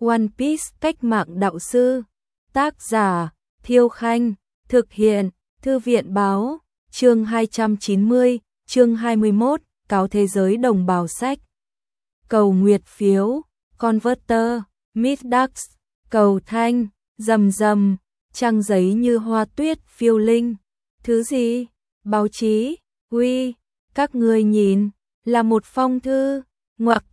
One Piece cách mạng đạo sư. Tác giả Thiêu Khanh. Thực hiện Thư viện Báo. Chương 290, chương 21, cáo thế giới đồng bào sách. Cầu nguyệt phiếu, Converter, Middax, cầu thanh, rầm rầm, trang giấy như hoa tuyết phiêu linh. Thứ gì? Báo chí, uy, các ngươi nhìn, là một phong thư, ngoặc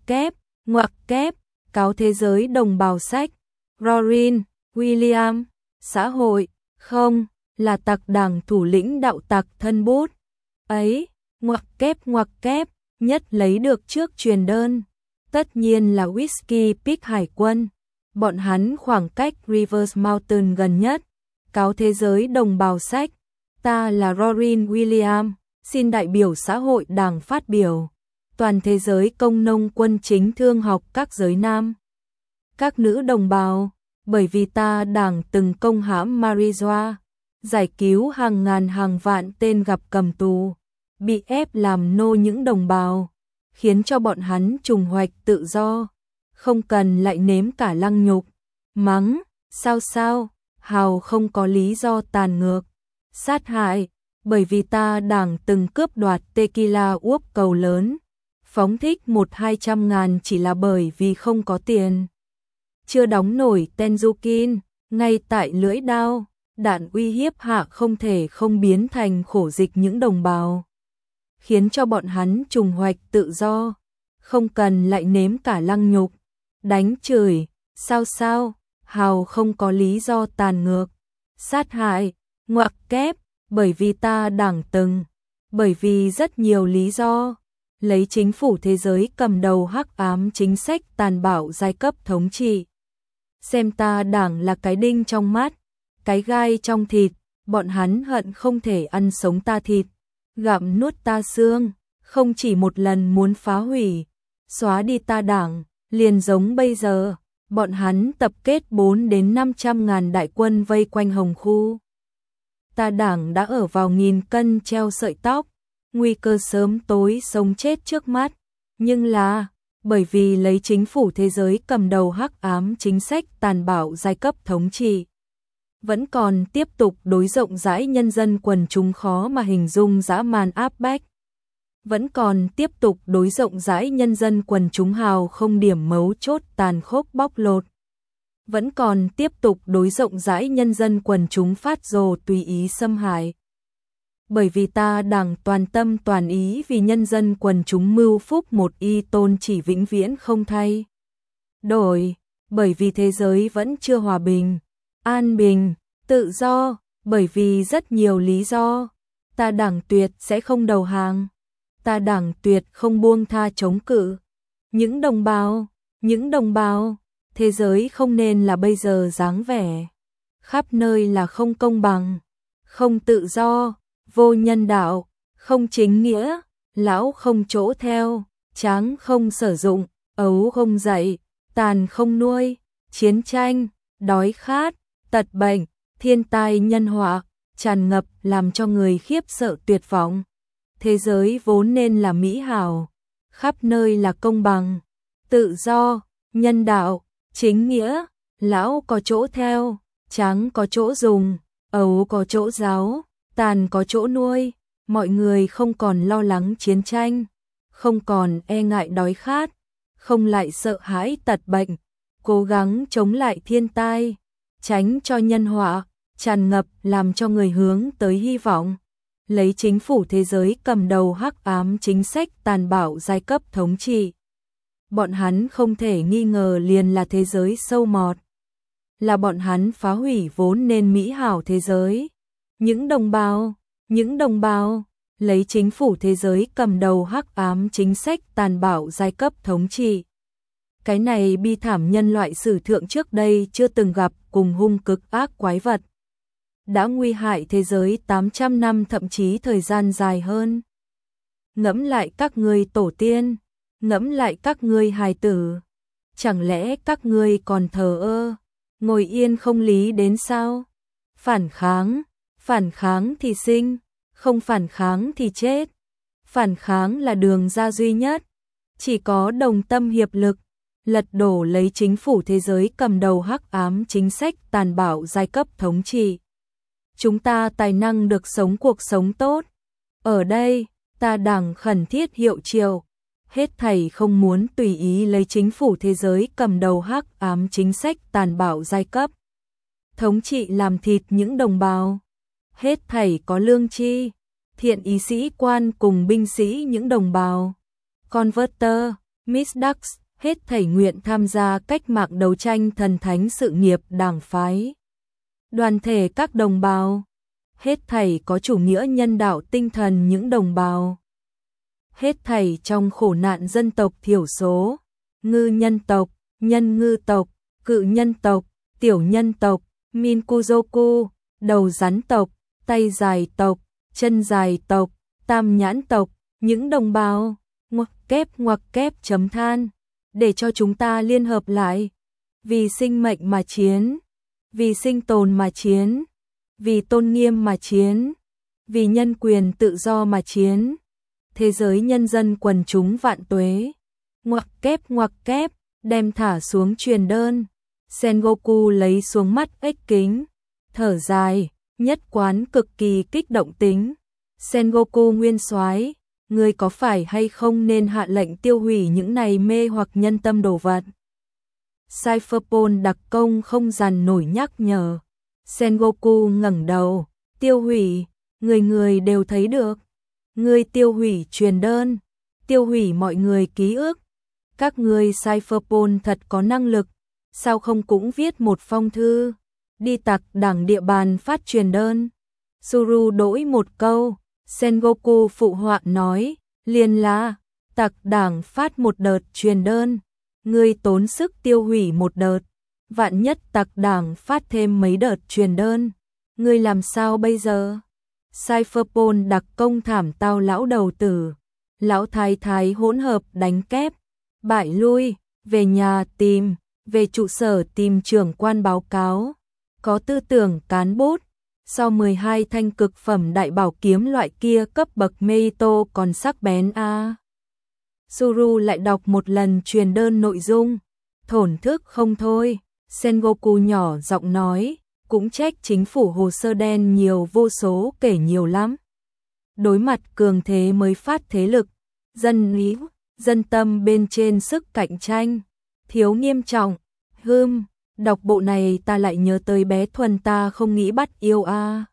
kép, cáo thế giới đồng bào sách. Rorin, William, xã hội, không, là tặc đảng thủ lĩnh đạo tặc thân bút. Ấy, ngoặc kép, nhất lấy được trước truyền đơn. Tất nhiên là Whiskey Peak Hải quân. Bọn hắn khoảng cách Rivers Mountain gần nhất. Cáo thế giới đồng bào sách. Ta là Rorin William, xin đại biểu xã hội đảng phát biểu. Toàn thế giới công nông quân chính thương học các giới nam. Các nữ đồng bào, bởi vì ta đảng từng công hãm Marijoa, giải cứu hàng ngàn hàng vạn tên gặp cầm tù, bị ép làm nô những đồng bào, khiến cho bọn hắn trùng hoạch tự do, không cần lại nếm cả lăng nhục, mắng, sao, hào không có lý do tàn ngược, sát hại, bởi vì ta đảng từng cướp đoạt tequila uốp cầu lớn, phóng thích 100-200 ngàn chỉ là bởi vì không có tiền. Chưa đóng nổi Tenzukin, ngay tại lưỡi đao, đạn uy hiếp hạ không thể không biến thành khổ dịch những đồng bào, khiến cho bọn hắn trùng hoạch tự do, không cần lại nếm cả lăng nhục, đánh chửi, sao, hào không có lý do tàn ngược, sát hại, ngoặc kép, bởi vì ta đảng từng, bởi vì rất nhiều lý do, lấy chính phủ thế giới cầm đầu hắc ám chính sách tàn bạo giai cấp thống trị. Xem ta đảng là cái đinh trong mắt, cái gai trong thịt, bọn hắn hận không thể ăn sống ta thịt, gặm nuốt ta xương, không chỉ một lần muốn phá hủy, xóa đi ta đảng, liền giống bây giờ, bọn hắn tập kết 4 đến 500 ngàn đại quân vây quanh Hồng Khu. Ta đảng đã ở vào nghìn cân treo sợi tóc, nguy cơ sớm tối sống chết trước mắt, nhưng là bởi vì lấy chính phủ thế giới cầm đầu hắc ám chính sách tàn bạo giai cấp thống trị, vẫn còn tiếp tục đối rộng rãi nhân dân quần chúng khó mà hình dung dã man áp bách, vẫn còn tiếp tục đối rộng rãi nhân dân quần chúng hào không điểm mấu chốt tàn khốc bóc lột, vẫn còn tiếp tục đối rộng rãi nhân dân quần chúng phát rồ tùy ý xâm hại. Bởi vì ta đảng toàn tâm toàn ý vì nhân dân quần chúng mưu phúc một y tôn chỉ vĩnh viễn không thay đổi, bởi vì thế giới vẫn chưa hòa bình, an bình, tự do, bởi vì rất nhiều lý do, ta đảng tuyệt sẽ không đầu hàng, ta đảng tuyệt không buông tha chống cự. Những đồng bào, thế giới không nên là bây giờ dáng vẻ, khắp nơi là không công bằng, không tự do, vô nhân đạo, không chính nghĩa, lão không chỗ theo, tráng không sử dụng, ấu không dạy, tàn không nuôi, chiến tranh, đói khát, tật bệnh, thiên tai nhân họa, tràn ngập làm cho người khiếp sợ tuyệt vọng. Thế giới vốn nên là mỹ hảo, khắp nơi là công bằng, tự do, nhân đạo, chính nghĩa, lão có chỗ theo, tráng có chỗ dùng, ấu có chỗ giáo, tàn có chỗ nuôi, mọi người không còn lo lắng chiến tranh, không còn e ngại đói khát, không lại sợ hãi tật bệnh, cố gắng chống lại thiên tai, tránh cho nhân họa, tràn ngập làm cho người hướng tới hy vọng. Lấy chính phủ thế giới cầm đầu hắc ám chính sách tàn bạo giai cấp thống trị. Bọn hắn không thể nghi ngờ liền là thế giới sâu mọt. Là bọn hắn phá hủy vốn nên mỹ hảo thế giới. Những đồng bào, lấy chính phủ thế giới cầm đầu hắc ám chính sách tàn bạo giai cấp thống trị. Cái này bi thảm nhân loại sử thượng trước đây chưa từng gặp cùng hung cực ác quái vật. Đã nguy hại thế giới 800 năm thậm chí thời gian dài hơn. Ngẫm lại các ngươi tổ tiên, ngẫm lại các ngươi hài tử. Chẳng lẽ các ngươi còn thờ ơ, ngồi yên không lý đến sao? Phản kháng thì sinh, không phản kháng thì chết. Phản kháng là đường ra duy nhất, chỉ có đồng tâm hiệp lực, lật đổ lấy chính phủ thế giới cầm đầu hắc ám chính sách tàn bạo giai cấp thống trị. Chúng ta tài năng được sống cuộc sống tốt. Ở đây, ta đảng khẩn thiết hiệu triệu, hết thảy không muốn tùy ý lấy chính phủ thế giới cầm đầu hắc ám chính sách tàn bạo giai cấp thống trị làm thịt những đồng bào. Hết thảy có lương tri, thiện ý sĩ quan cùng binh sĩ những đồng bào. Converter, Misdax, hết thảy nguyện tham gia cách mạng đấu tranh thần thánh sự nghiệp đảng phái. Đoàn thể các đồng bào, hết thảy có chủ nghĩa nhân đạo tinh thần những đồng bào. Hết thảy trong khổ nạn dân tộc thiểu số, ngư nhân tộc, nhân ngư tộc, cự nhân tộc, tiểu nhân tộc, Minkuzoku, đầu rắn tộc, tay dài tộc, chân dài tộc, tam nhãn tộc, những đồng bào, ngoặc kép chấm than, để cho chúng ta liên hợp lại, vì sinh mệnh mà chiến, vì sinh tồn mà chiến, vì tôn nghiêm mà chiến, vì nhân quyền tự do mà chiến. Thế giới nhân dân quần chúng vạn tuế. Ngoặc kép, đem thả xuống truyền đơn. Sengoku lấy xuống mắt ếch kính, thở dài, nhất quán cực kỳ kích động tính. Sengoku nguyên soái, ngươi có phải hay không nên hạ lệnh tiêu hủy những này mê hoặc nhân tâm đồ vật? Cypherpol đặc công không dằn nổi nhắc nhở. Sengoku ngẩng đầu, tiêu hủy, người đều thấy được. Ngươi tiêu hủy truyền đơn, tiêu hủy mọi người ký ức. Các ngươi Cypherpol thật có năng lực, sao không cũng viết một phong thư, đi tặc đảng địa bàn phát truyền đơn. Suru đổi một câu, Sengoku phụ họa nói, liền là, tặc đảng phát một đợt truyền đơn, ngươi tốn sức tiêu hủy một đợt, vạn nhất tặc đảng phát thêm mấy đợt truyền đơn, ngươi làm sao bây giờ? Cypherpol đặc công thảm tao lão đầu tử, lão thái thái hỗn hợp đánh kép, bại lui, về nhà tìm, về trụ sở tìm trưởng quan báo cáo, có tư tưởng cán bút, so 12 thanh cực phẩm đại bảo kiếm loại kia cấp bậc Meito còn sắc bén a. Suru lại đọc một lần truyền đơn nội dung, thổn thức không thôi, Sengoku nhỏ giọng nói, cũng trách chính phủ hồ sơ đen nhiều vô số kể nhiều lắm. Đối mặt cường thế mới phát thế lực, dân lý, dân tâm bên trên sức cạnh tranh, thiếu nghiêm trọng. Đọc bộ này ta lại nhớ tới bé Thuần ta không nghĩ bắt yêu a.